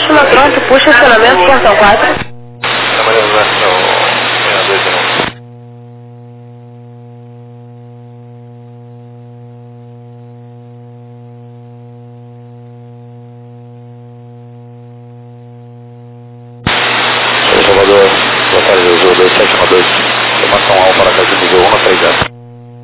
estima pronto, puxa acionamento, portão 4. Salvador, boa tarde, Azul 2712, formação alfa, Aracaju, nível 1 a 30.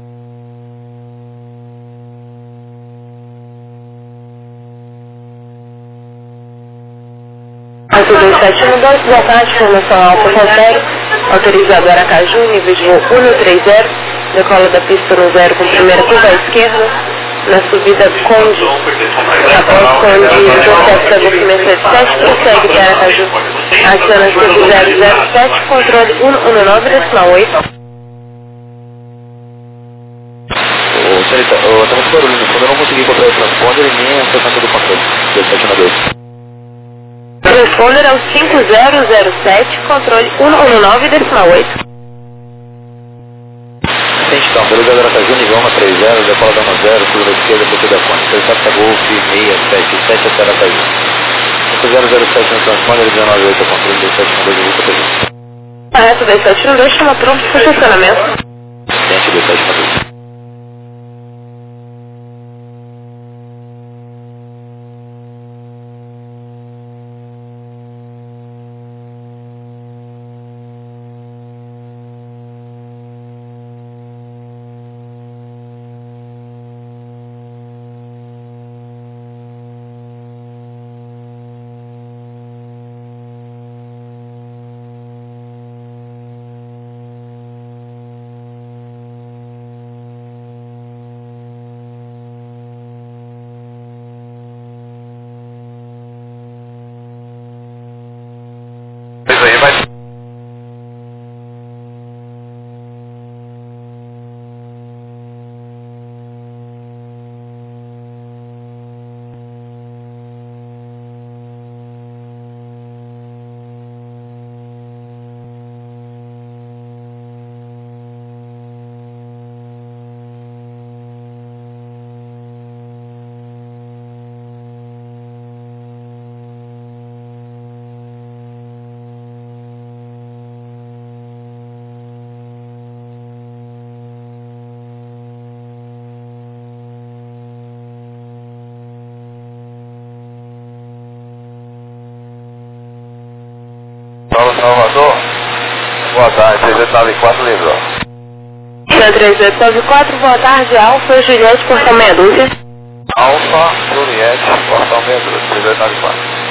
Azul 2712, boa tarde, formação alfa, consegue, autorizado Aracaju, nível de voo 130, decola da pista no 0 com primeira curva à esquerda, na subida Conde, após Conde 17, abastecimento 7, prossegue para Aracaju, aciona C 007, controle 119, decimal 8. Senhorita, tá muito barulho no fundo, eu não consegui encontrar o transponder e nem a sequência do controle, 1712. Transponder é o 5007, controle 119, decimal 8. Então, autorizado Aracaju, nível 1 a 30, decola da 10, curva esquerda, PT da Fonte, Certata Golf 677 até Aracaju. 5007 no transponder, 198 controle, 1712, volta pra gente. Correto, 1712, chama pronto para funcionamento. Gente, 1712. Salvador, boa tarde, 3894 livrou. 3894, boa tarde, Alfa, Juliette, portão meia dúzia. Alfa, Juliette, portão meia dúzia, 3894.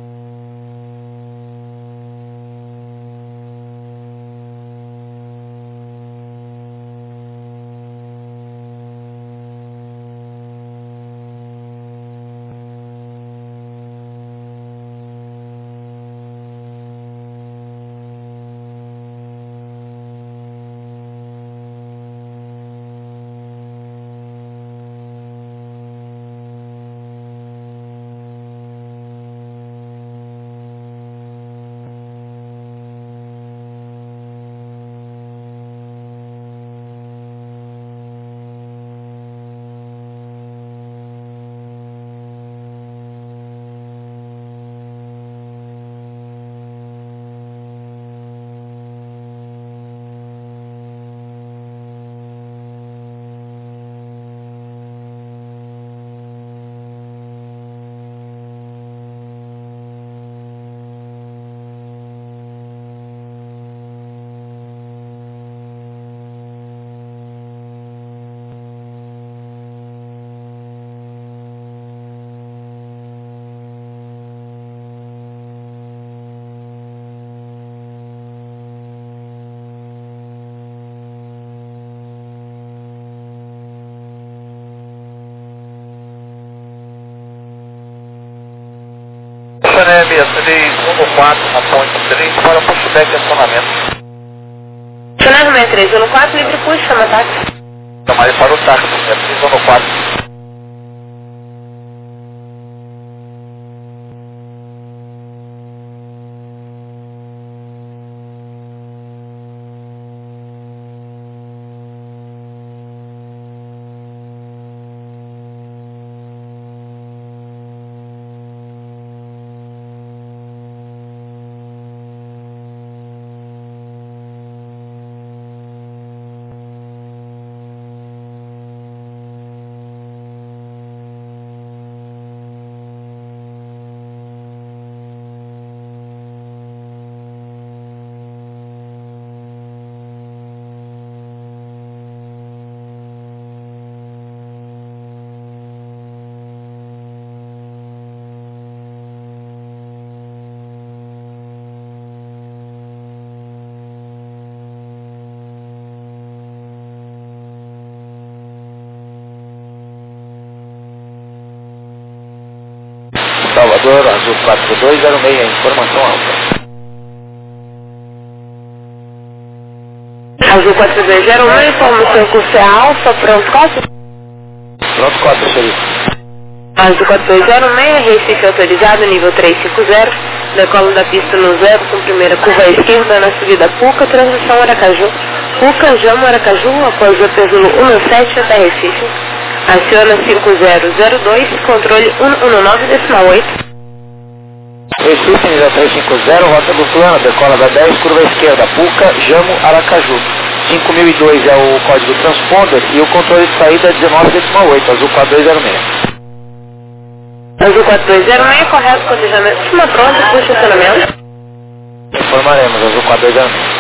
Mercedes 114 na ponte 3 para pushback e acionamento. Chanel 6314, livre push, chama táxi. Chamar para o táxi, Mercedes 114. Salvador, Azul 4206, informação alta. Azul 4201, informação curso é alfa, pronto, Costa? Pronto, Costa, xerife. Azul 4206, Recife autorizado, nível 350, decola da pista no 0, com primeira curva à esquerda na subida Puca, transição Aracaju. Puca, Jama, Aracaju, após o Pesulo 17 até Recife. Aciona 5002, controle 119,8. Recife, nível 350, rota do plano, decola da 10, curva à esquerda, Puca, Jamo, Aracaju. 5002 é o código transponder e o controle de saída é 19,8, Azul 4206. Azul 4206, correto, cotejamento, cima pronto, por estacionamento. Informaremos, Azul 4206.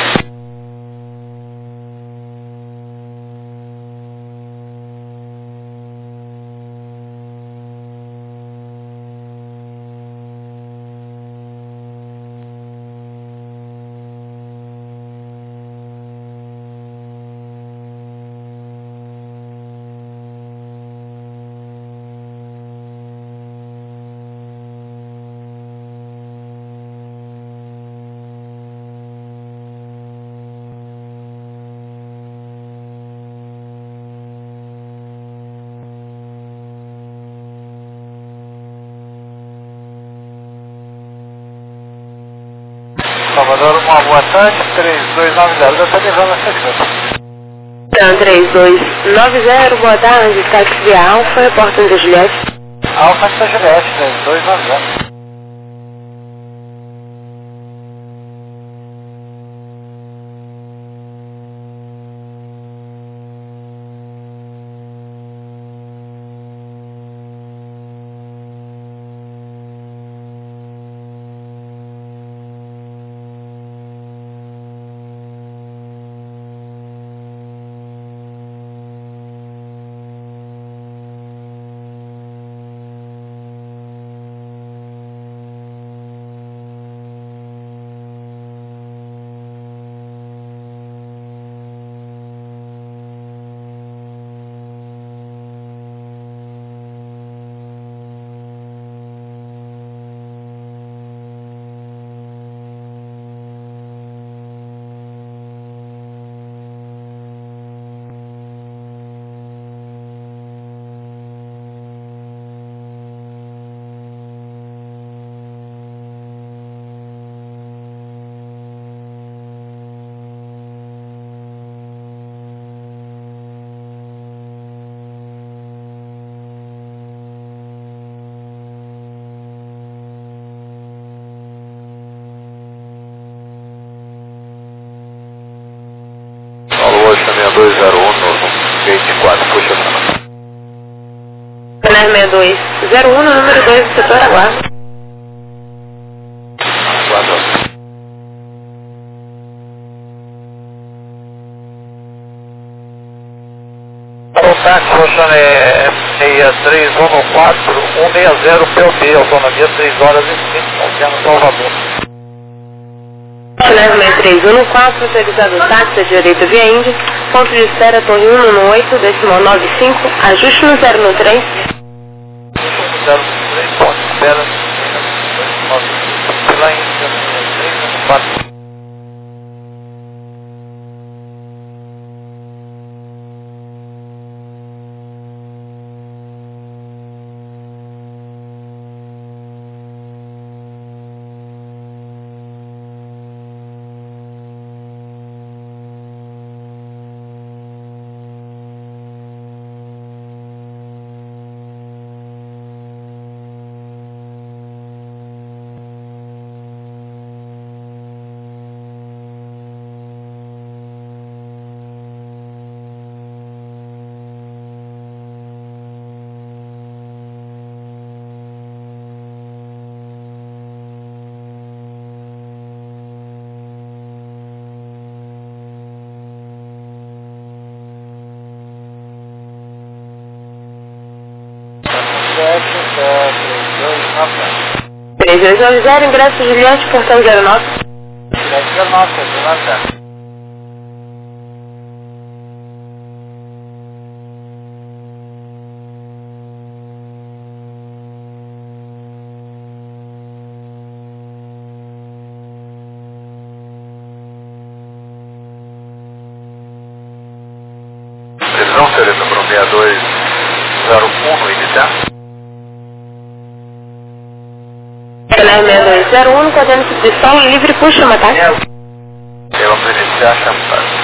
Salvador, uma boa tarde, 3290, eu estou levando essa coisa. Então, 3290, boa tarde, táxi via Alfa, Porta da Juliette. Alfa Santa Juliette, 3290. Alô, 6201, 24, puxa a mão. Canal 6201, número 2 do setor, aguardo. Aguardo. Para o táxi, Roxane 6314 160 POB, autonomia 3 horas e 5, Monteano, Salvador. Canal 6314, autorizado táxi, direita via Índia, ponto de espera, torre 118, decimal 95, ajuste no 013. 03, ponto de espera, lá em 314. Três 3290, ingresso Juliette, portão 09. 19, 6201 no INITER. Canal 6201, coordenando de solo livre por chama, tá? Vamos iniciar a chamada.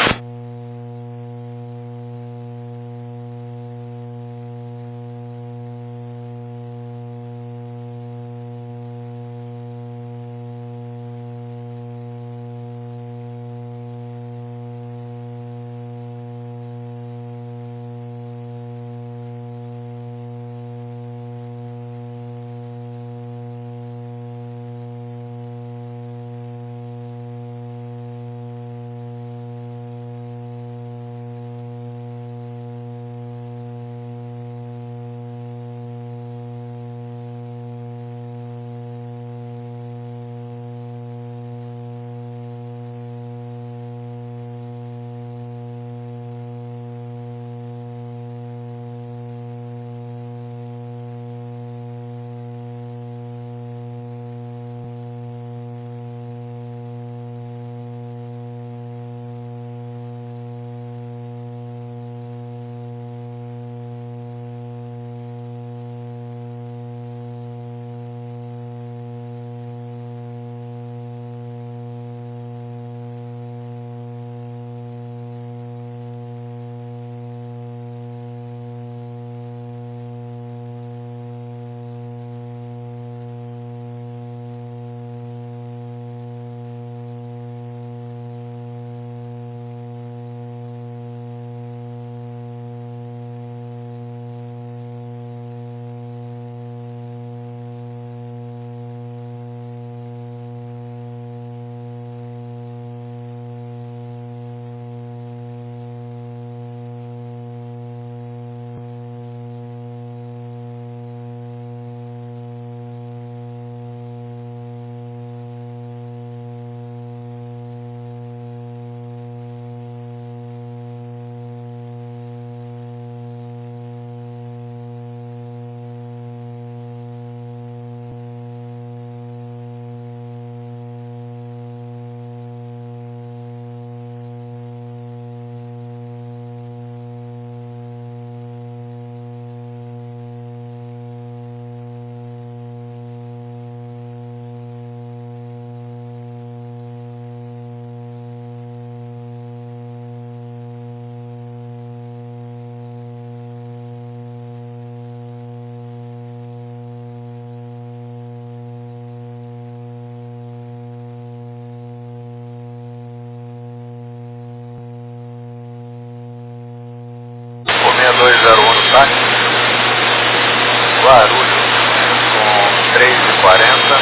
Tá? Guarulhos com 3h40,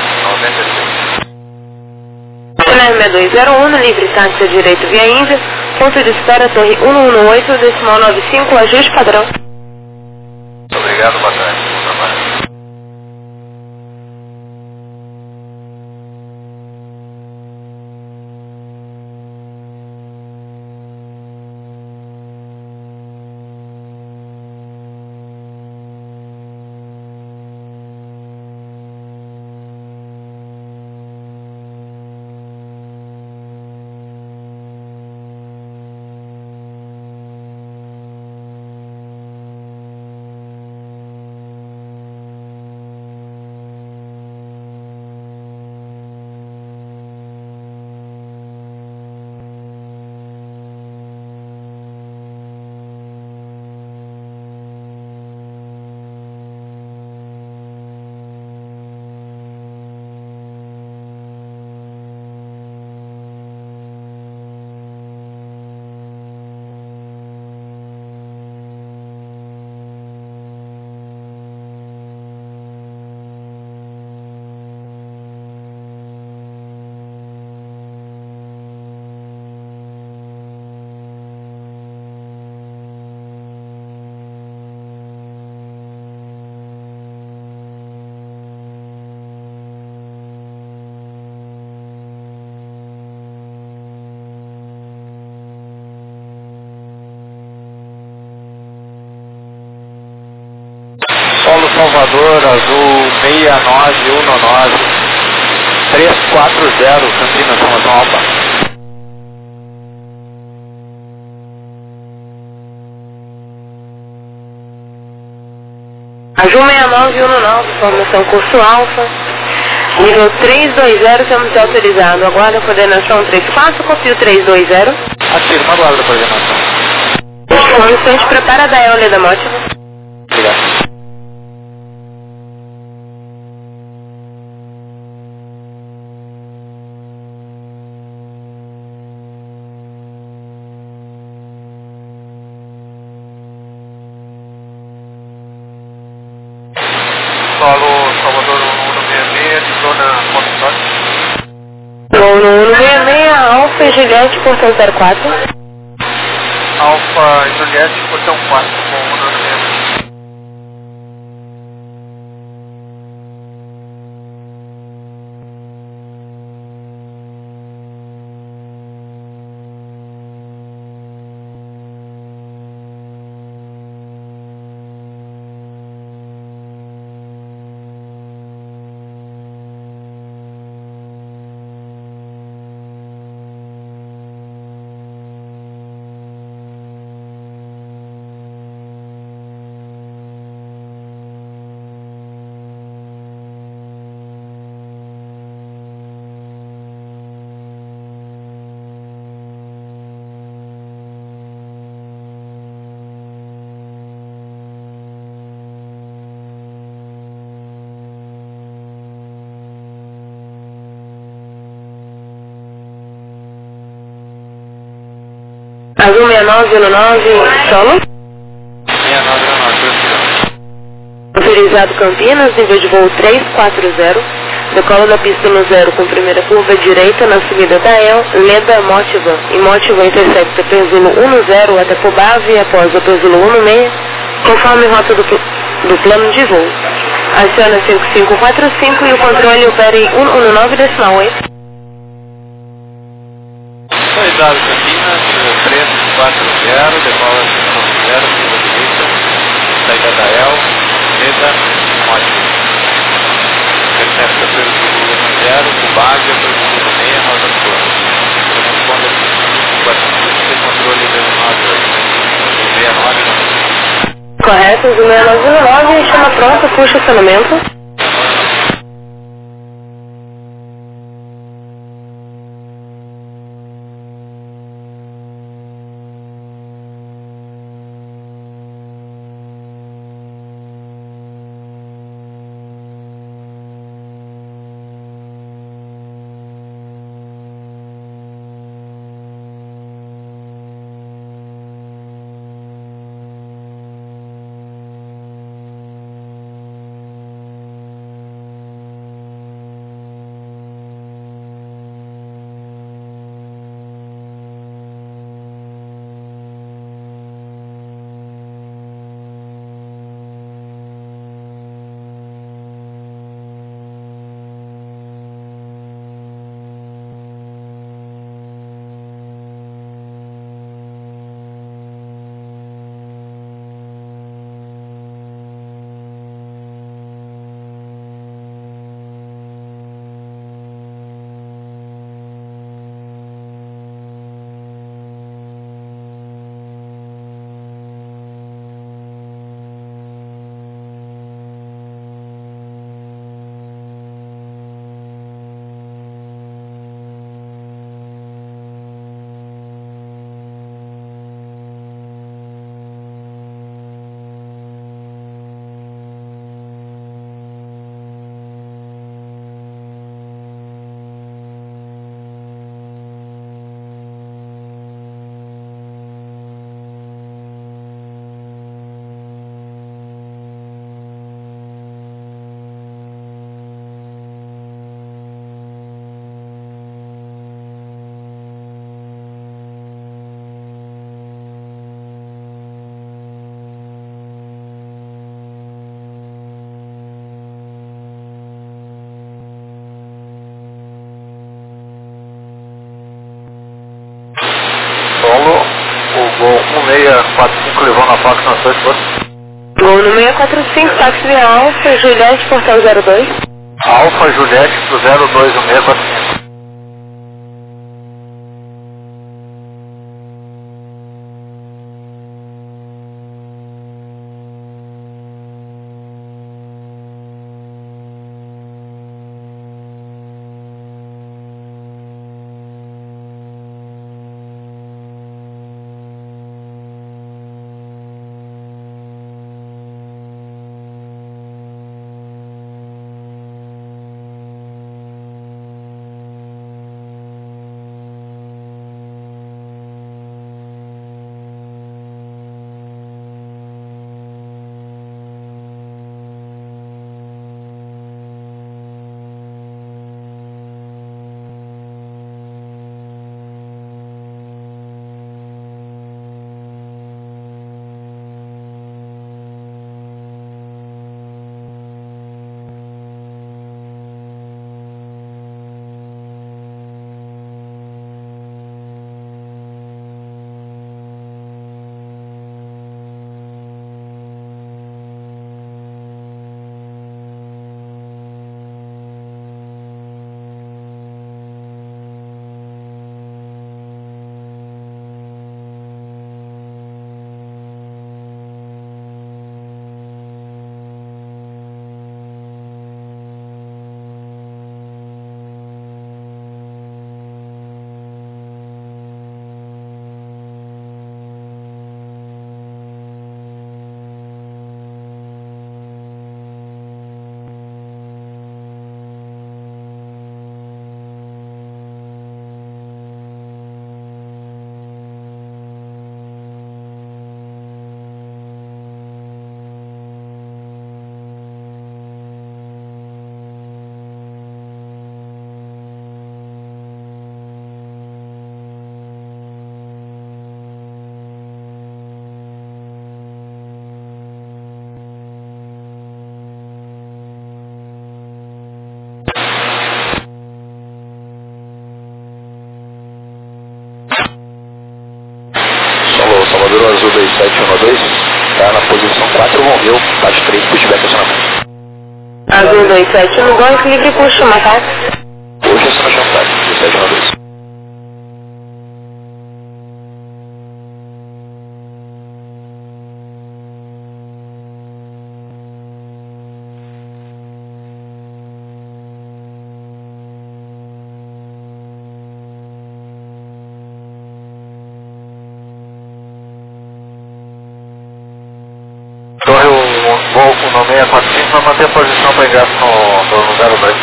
96. Canal 6201, livre táxi direito via Índia, ponto de espera Torre 118, decimal 95, ajuste padrão. Obrigado, boa tarde. Bom trabalho. Polo Salvador, azul 6919, 340, Campinas, São Alba. 1919, formação curso alfa. Nível 320, estamos autorizado. Aguarda a coordenação 34, copio 320. Ativo, não aguarda a coordenação. Um instante, prepara da Eólia da Mótica. Obrigado. Solo Salvador 166, de zona Montessori. Gol no 166, Alfa e Juliette, portão 04. Alfa Juliette, portão 4, com 166. Azul 6909, solo. 6919, Autorizado Campinas, nível de voo 340. Decola da pista no 0 com primeira curva direita na subida da El, Leda Motiva. E Motiva intersecta Pezulo 10 até Pobave após o Pezulo 16, conforme rota do plano de voo. Aciona 5545 e o controle opera em 119,8. Autorizado Campinas, 340, decola 0, curva direita, saída da El, Leda, Mótica. Intercepta pelo 0, Cubage, pelo 6, rota do plano. Corresponde a 45, controle 098. Correto, Azul 6909, chama pronta, puxa acionamento. Solo, o Gol 1645 levou na faca na sua esposa. Gol no 645, táxi via Alfa, Juliette, portão 02. Alfa Juliette pro 021645. 2712, está na posição 4, Romeu, baixo 3, pushback acionamento. Azul 2712, livre puxa, uma táxi. Puxa acionamento táxi, 2712. Torre, o Gol no 645 vai manter a posição para ingresso no 02.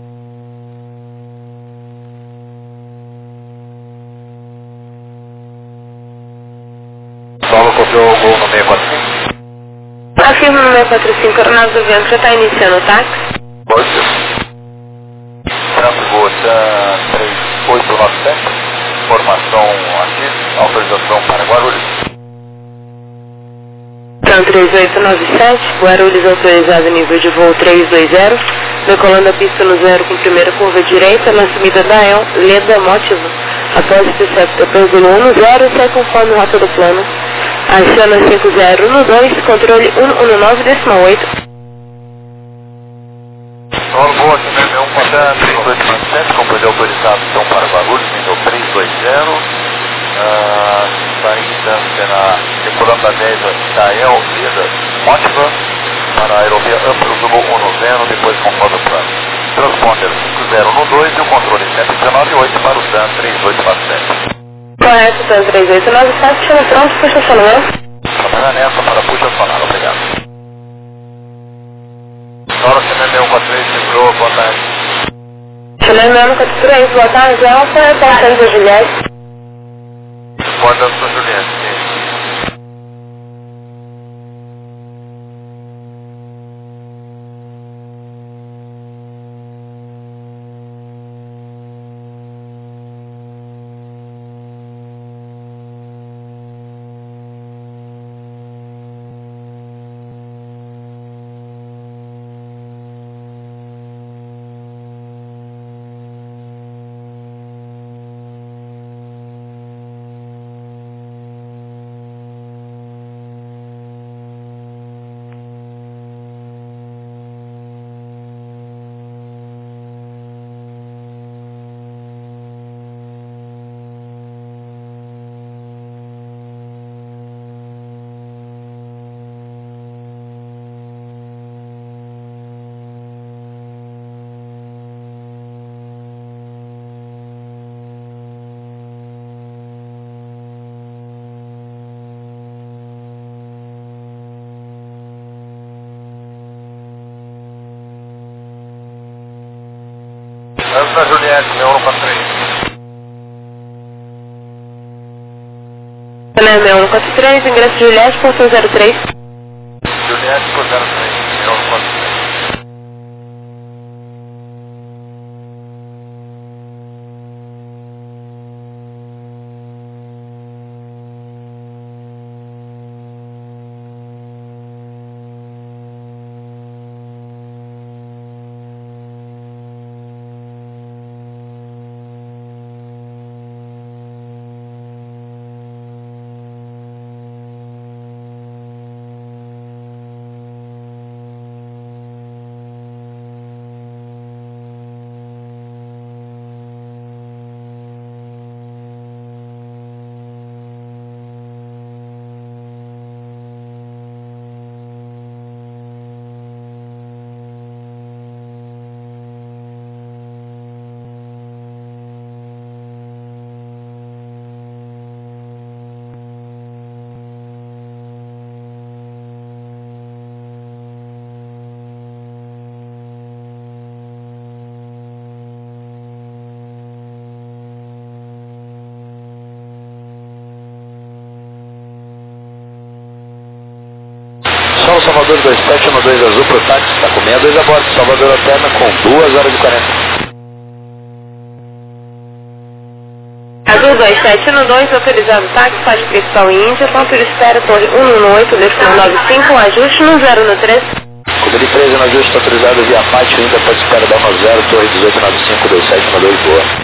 Solo copiou o Gol no 645. Afirma no 645, Coronado do Vento, já está iniciando o táxi. Pode ser. Tranco Tan 3897, formação aqui, autorização para Guarulhos. Tan 3897, Guarulhos autorizado nível de voo 320, decolando a pista no 0 com primeira curva direita, na subida da El, Leda Mótiva. Após o receptor pelo 10, sai conforme rota do plano. Aciona 5012, controle 119,8. Solo Boa, aqui no 1 Tan 3897, companhia autorizado então para Guarulhos, nível 320. Saída decolando a 10 da El, Leda Mótiva, para a aerovia Amplo do Gol 190, depois conforme o plano. Transponder 5012 e o controle 119,8 para o TAN 3847. Correto, Tan 3897, chama pronto, puxa acionamento. Trabalhar nessa para puxa acionar, obrigado. Solo CNM 143, segurou, boa tarde. Chileno 143, boa tarde, Alfa, Portão da Juliette. Porta São Juliette. Santa Juliette, meu 143. Chileno 143, ingresso Juliette, portão 03. Juliette por 03, meu 143. Solo Salvador 2712 azul pro táxi, está com 62 a bordo, Salvador Alterna com 2 horas e 40. Azul 2712, autorizado táxi, faz principal em Índia, ponto de espera, torre 118, destino 95, ajuste no 0 no 3. Cobri 13 no ajuste autorizado via pátio, ainda pode espera da 10, torre 1895, 2712, boa.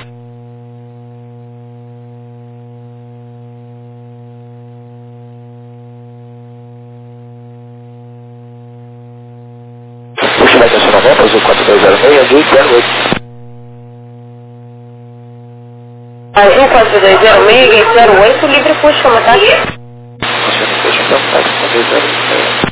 4206, Azul 08. 14206, gate 08, livre push, como tá? Puxa, então tá, 4206.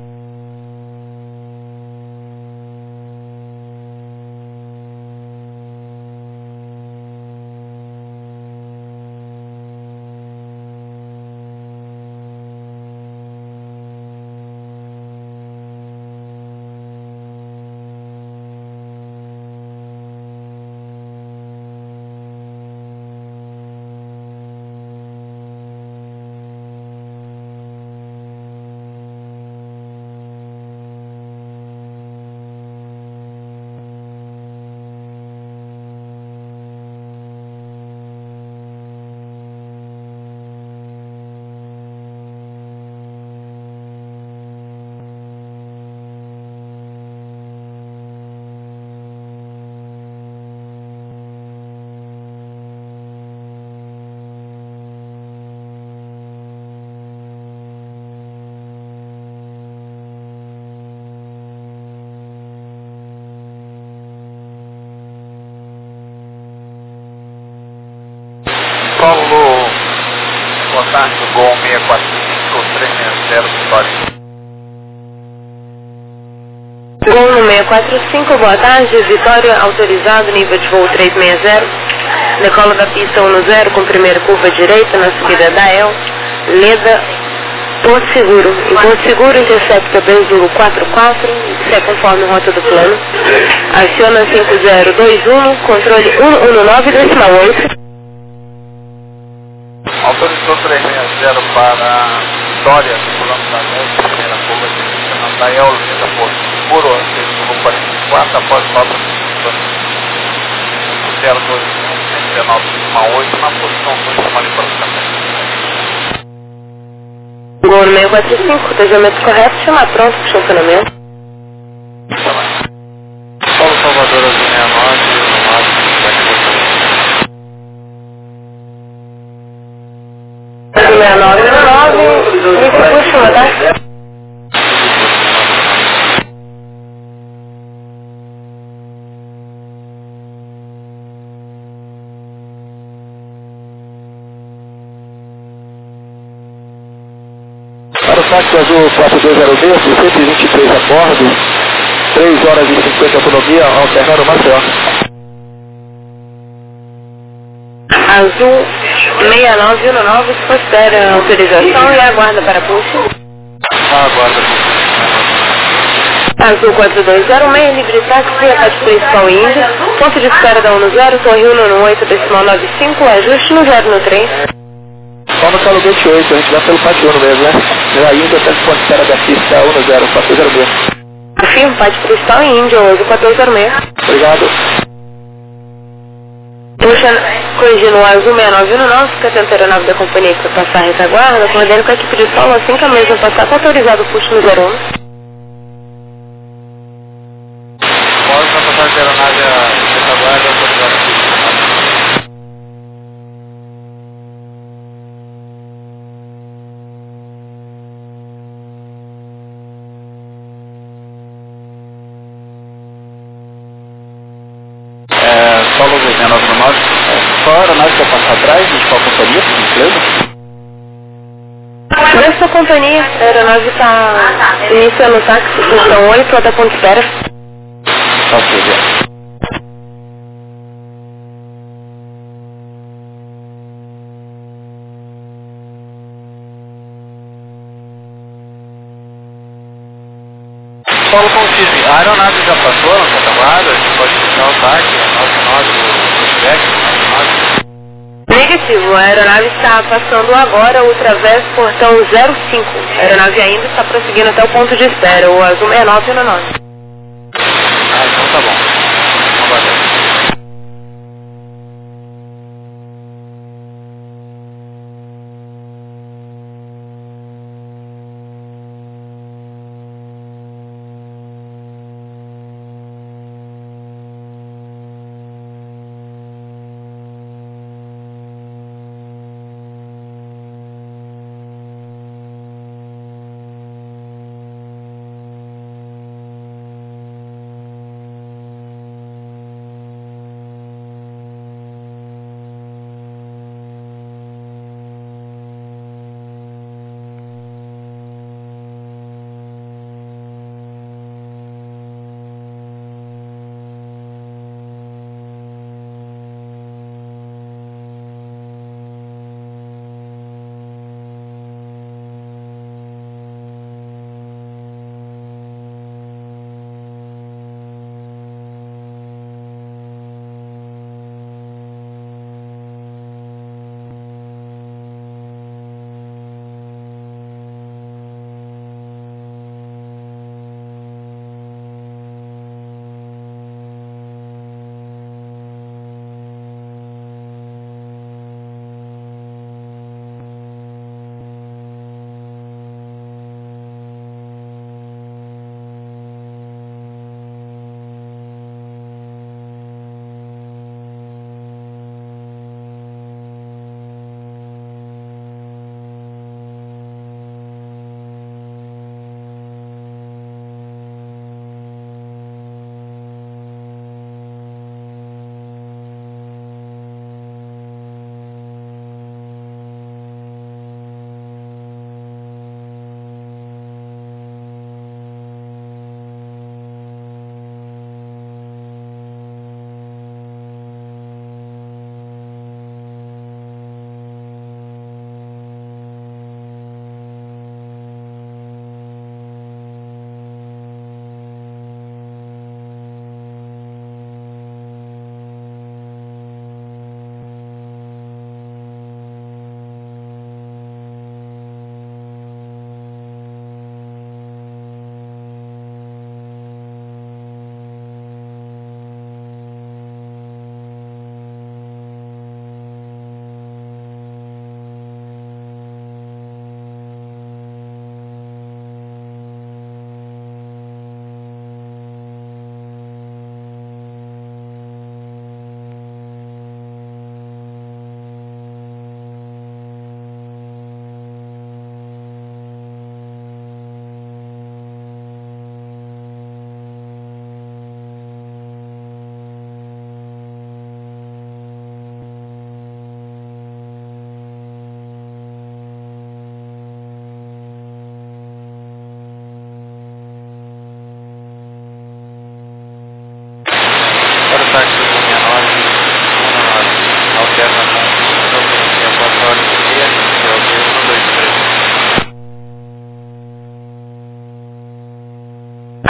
Paulo, contato Gol 645, 360, Vitória. Gol no 645, boa tarde, Vitória, autorizado, nível de voo 360, decola da pista 10 com primeira curva direita na subida da El, Leda, Porto Seguro. Em Porto Seguro, intercepta Benzulo 44, se é conforme rota do plano. Aciona 5021, controle 119,8. Autorizou 360 para Vitória, circulando da 10, primeira curva direita na Dael, Leda, Porto Seguro, Benzulo 44, após nota 021-119,8 na posição 2 da manipulação. Gol no 645, dejamento correto, chamar pronto para o funcionamento. Paulo Salvador, Azul 6919, livre push, boa tarde. Para o táxi Azul 4206, 123 a bordo, 3 horas e 50 de autonomia, alternando Maceió. Azul 6919, considera a autorização e aguarda para push. Aguarda. Azul 4206, livre táxi, ataque principal Índia, ponto de espera da 10, torre 118,95, ajuste no 0 no trem. Só no calo 28, a gente vai pelo pátio 1 mesmo, né? Ainda até o ponto de espera da pista 10, 406. Confirmo, pátio principal Índia, 1406. Obrigado. Puxa, corrigindo o Azul 6919, fica atento a aeronave da companhia que vai passar a retaguarda, coordenando com a equipe de solo, assim que a mesma passar, está autorizado o push no 01. Pode passar de aeronave a retaguarda, autorizado aqui. Paulo 6919, qual a aeronave que vai passar atrás, de qual companhia, por gentileza? Nessa companhia, a aeronave está iniciando o táxi, função 8, até ponto de espera. Ok, bem. Paulo Contive, a aeronave já passou na retaguarda, a gente pode puxar o táxi, a 99 do pushback, 99. Negativo, a aeronave está passando agora o travesso portão 05. A aeronave ainda está prosseguindo até o ponto de espera, o Azul 6919. Ah, então tá bom. Vamos lá.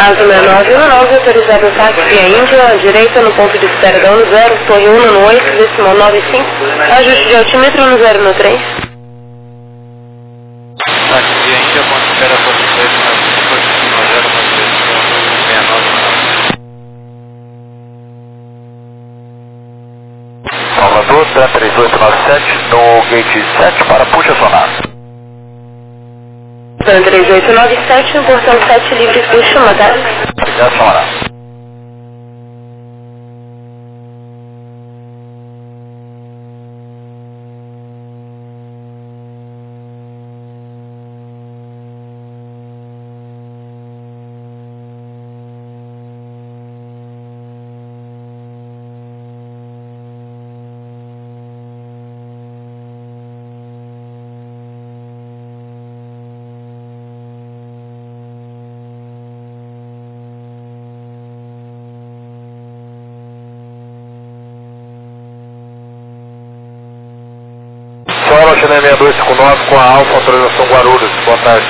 Asa 6919, autorizado ataque via Índia, direita no ponto de espera da 10, torre 1 no 8, decimal 95, ajuste de altímetro no 0 no 3. Ataque via Índia, ponto de espera ponto 2, no 0 no 3, 69. Salvador, 3897, no gate 7 para puxa sonar. 3897, no portão 7 livre, puxa uma tarde. Obrigado, sonar. Solo Channel 6259 com a Alfa, autorização Guarulhos. Boa tarde.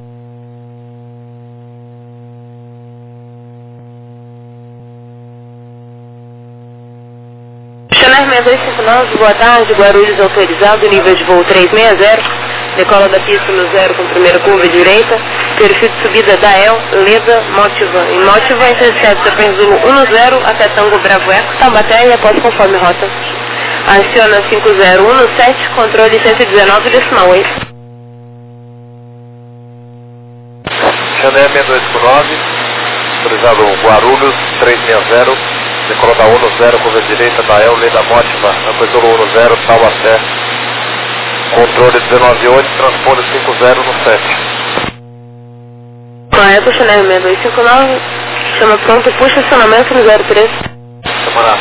Channel 6259, boa tarde, Guarulhos autorizado, nível de voo 360, decola da pista no 0 com primeira curva direita, perfil de subida da El, Leda, Motiva. Em Motiva, intercepta Super Zulu 10 até Tango Bravo Eco, Taubaté e após conforme rota. Aciona 5017, controle 119, decimal 8. Channel 6259, autorizado Guarulhos 360, decola da 10, curva direita da El, Leda, Motiva, Amplitude 10, Taubaté, controle 198, transpone 50 no 7. Correto, Channel 6259, chama pronto, puxa acionamento no 03. Semana.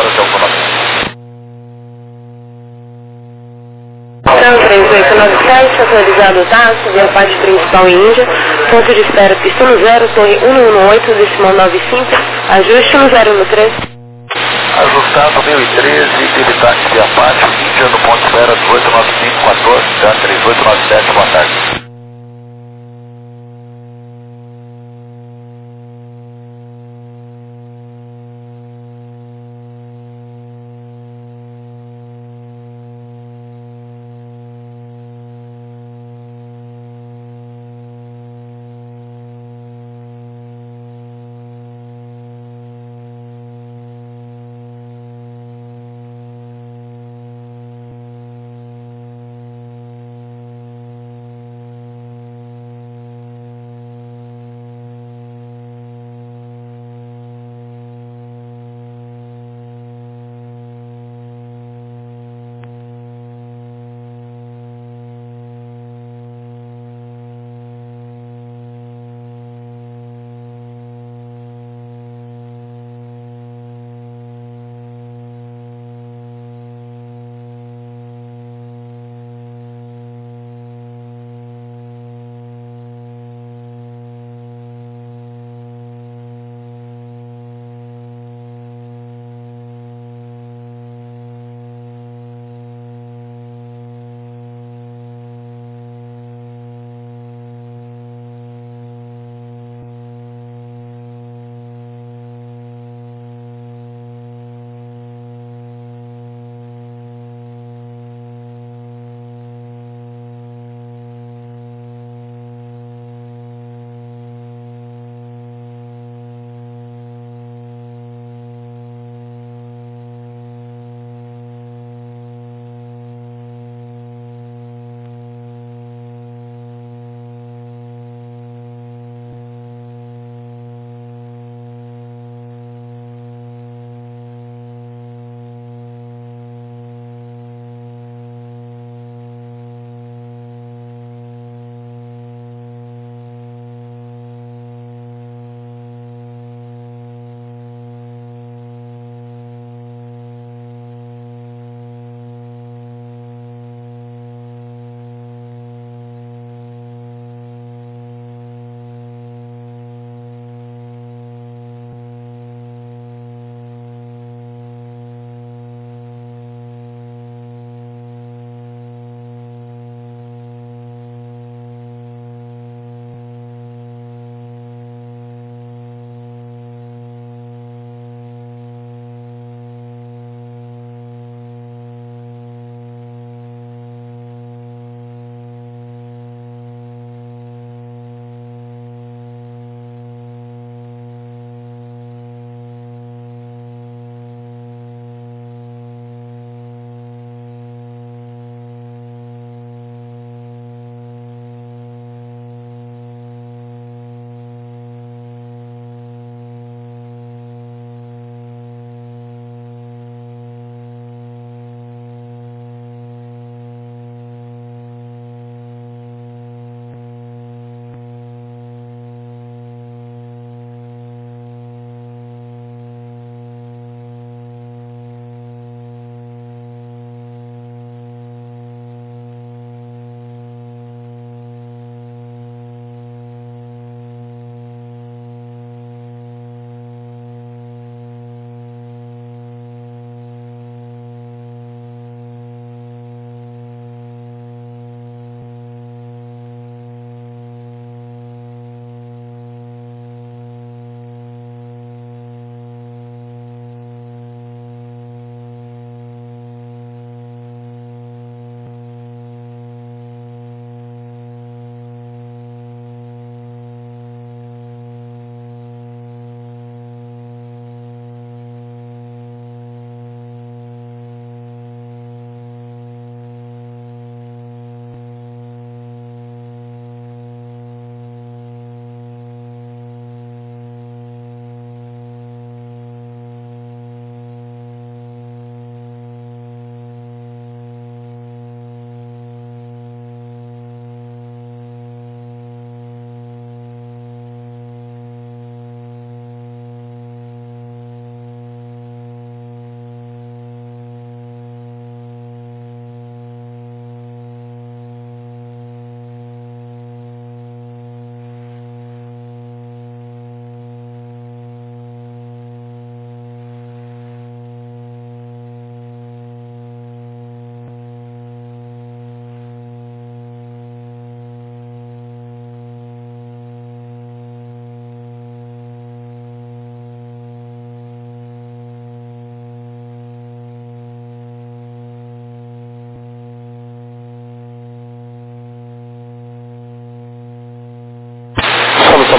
horas de autonomia. Então, 3897, atualizado o táxi, via parte principal em Índia, ponto de espera, pista no 0, torre 118, decimal 95, ajuste no 013. Ajustado 1013, teve táxi via parte, Índia no ponto de espera 189514, já 3897, boa tarde.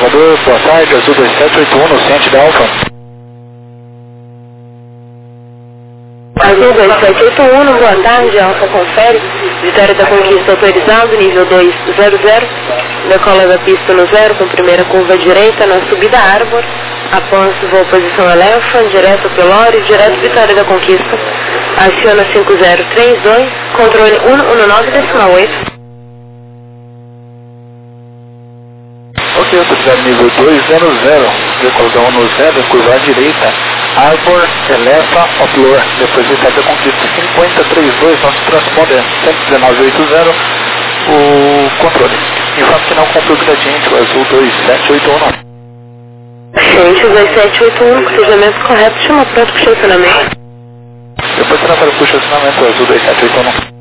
Salvador, boa tarde, Azul 2781 no centro da Alfa. Azul 2781, boa tarde, Alfa confere. Vitória da Conquista autorizado, nível 200. Decola da pista no 0 com primeira curva direita na subida Arbor. Após voo posição Elephant, direto Pelori, direto Vitória da Conquista. Aciona 5032, controle 119,8. Ok, autorizado nível 200, decola da 10, curva à direita, Arbor, Elefa, Oplor, depois Vitória da Conquista 5032, nosso transponder 11980, o controle. Informe que não cumpre o gradiente, o Azul 2781. Gente, 2781, cruzamento correto, chama pronto para o estacionamento. Depois será para o estacionamento, o Azul 2781.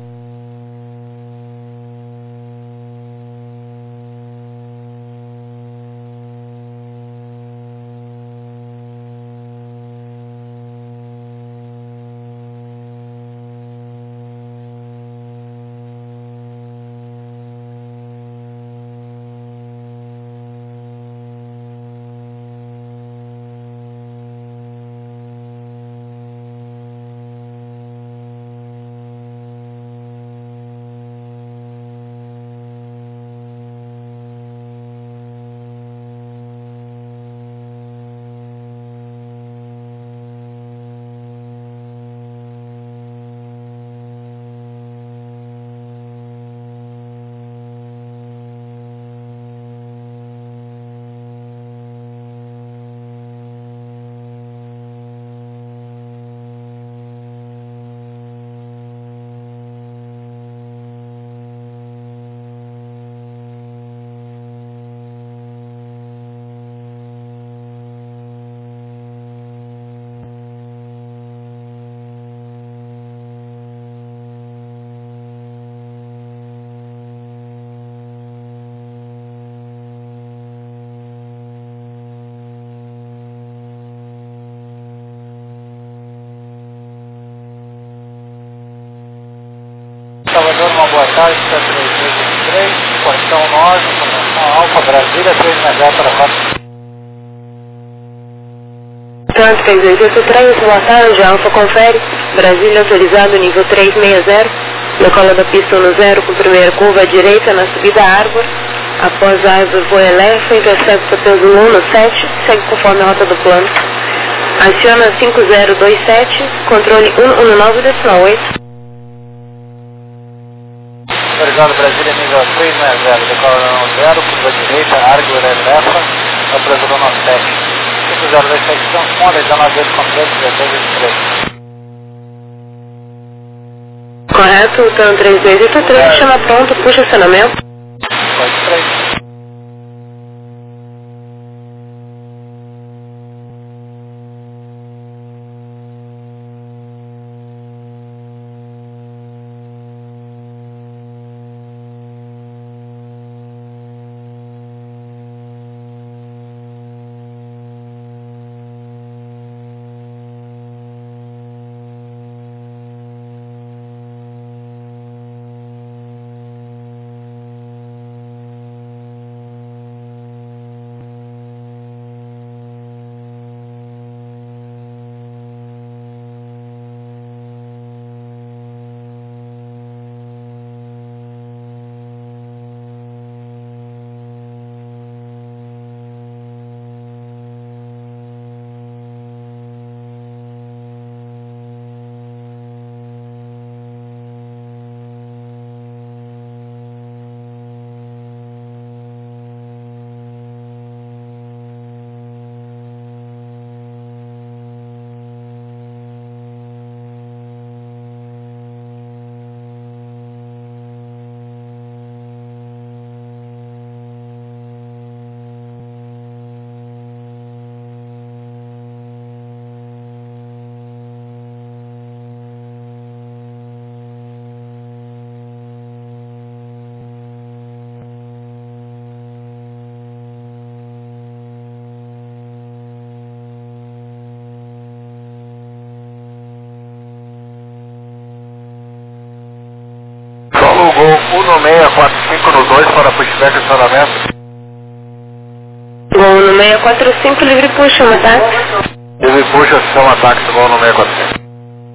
Salvador, uma boa tarde, 3323, portão 9, formação Alfa, Brasília, 360 para 4. Trânsito 3283, boa tarde, Alfa confere. Brasília autorizado, nível 360. Decola da pista no 0 com primeira curva à direita na subida Arbor. Após a Arbor, voa Elefa, intercepta peso 1 no 7, segue conforme a rota do plano. Aciona 5027, controle 119,8. Autorizado Brasília, nível 360, decola no 0, curva direita, Arbor, Elefa, autorizado no 7. 5027, transponder, 19,3, Correto, então 3283, chama pronto, puxa acionamento. Pode 3. Gol 1645 no 2 para pushback estacionamento. no 645, livre puxa, uma táxi. Ele puxa, são ataques igual no 645.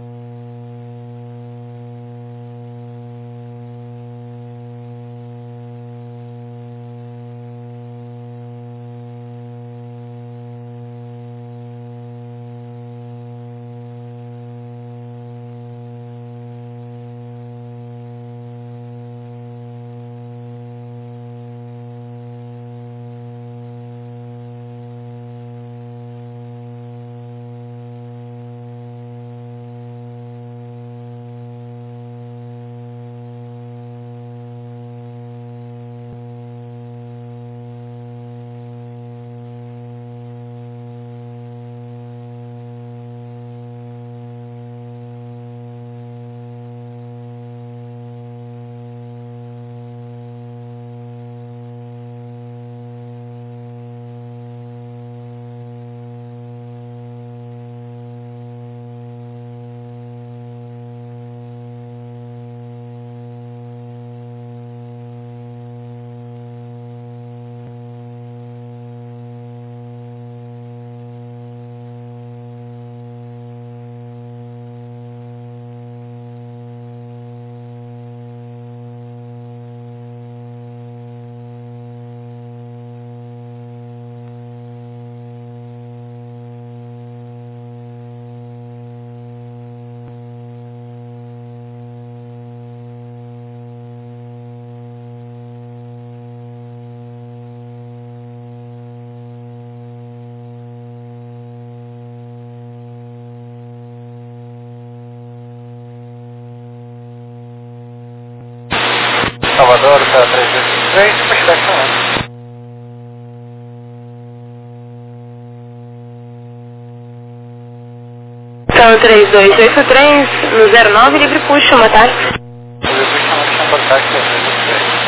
Salvador, está 323, pushback no 1. Então, 3283, no 09, livre puxa, uma táxi. Livre puxa, uma chama táxi, 323.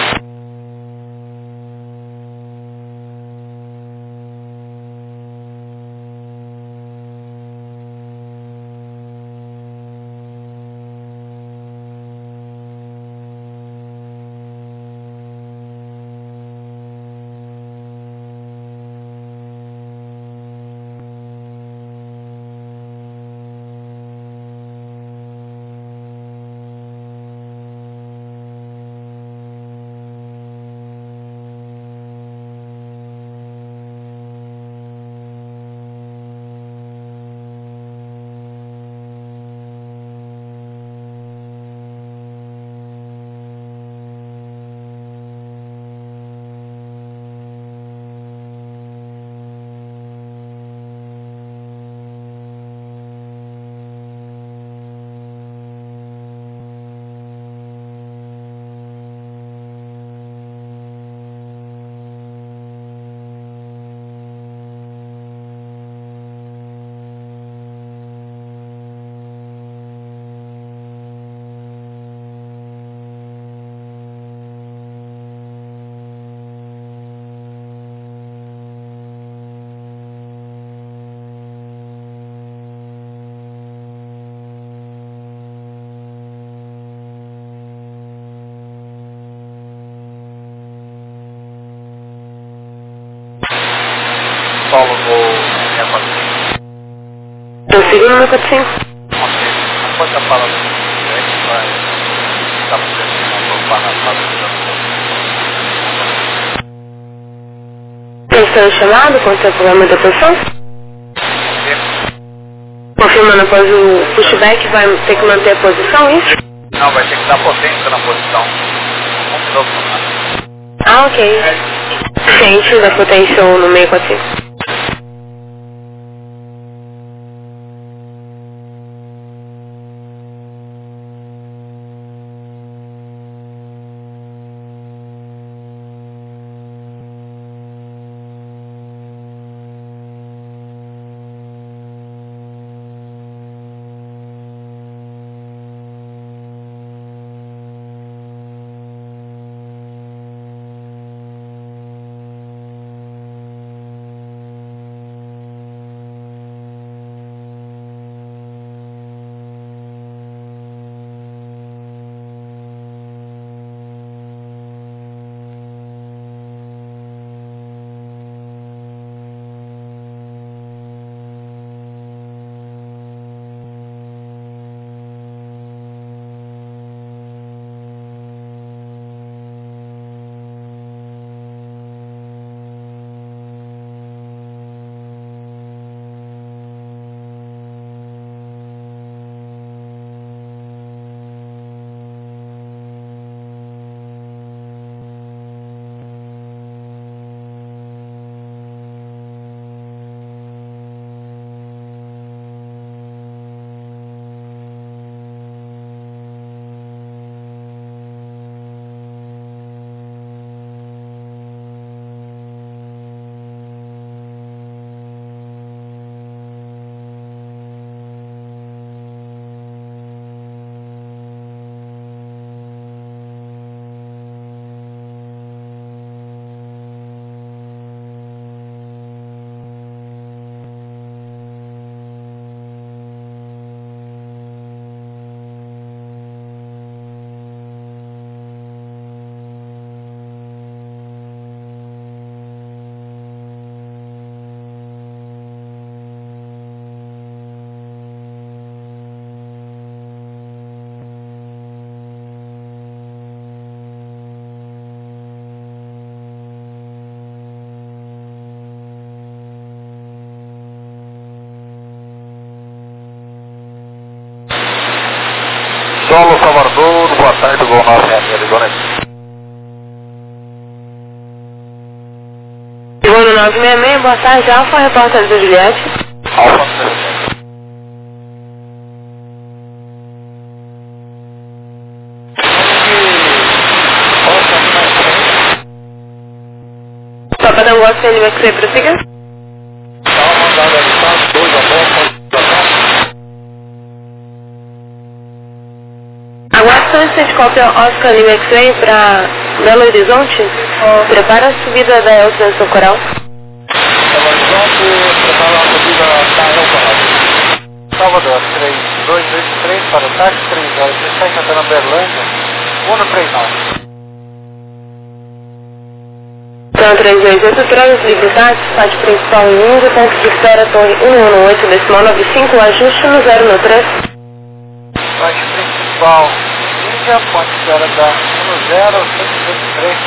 Paulo Gol 645. Prosseguindo no 45. Ok. Não pode estar falando que vai estar acontecendo no Panamá. Atenção chamado, quanto é o programa da atenção? Confirmando após o pushback, vai ter que manter a posição, isso? Não, vai ter que dar potência na posição. Vamos de novo. Ah, ok. Ciente da potência no 645. Solo Salvador, boa tarde, Gol 966, Dona Gol 966, boa tarde, Alfa, repórter do Juliette. Alfa 67. Papa Tango Oscar Lima X-Ray, prossiga. Calma, mandada de Santos, 2 a bom, Aguarda de cópia Oscar Lima X-Ray para Belo Horizonte. Prepara a subida da Elsa no seu coral. Belo Horizonte, prepara a subida da Elsa. Salvador, 3283 para o táxi, 3 horas 17 até na Berlândia, 139. Então, 328, trânsito livre táxi, pátio principal em Índia, ponto de espera, torre 118, decimal 95, ajuste no 013. Pátio principal, Índia, ponto de espera da 10123.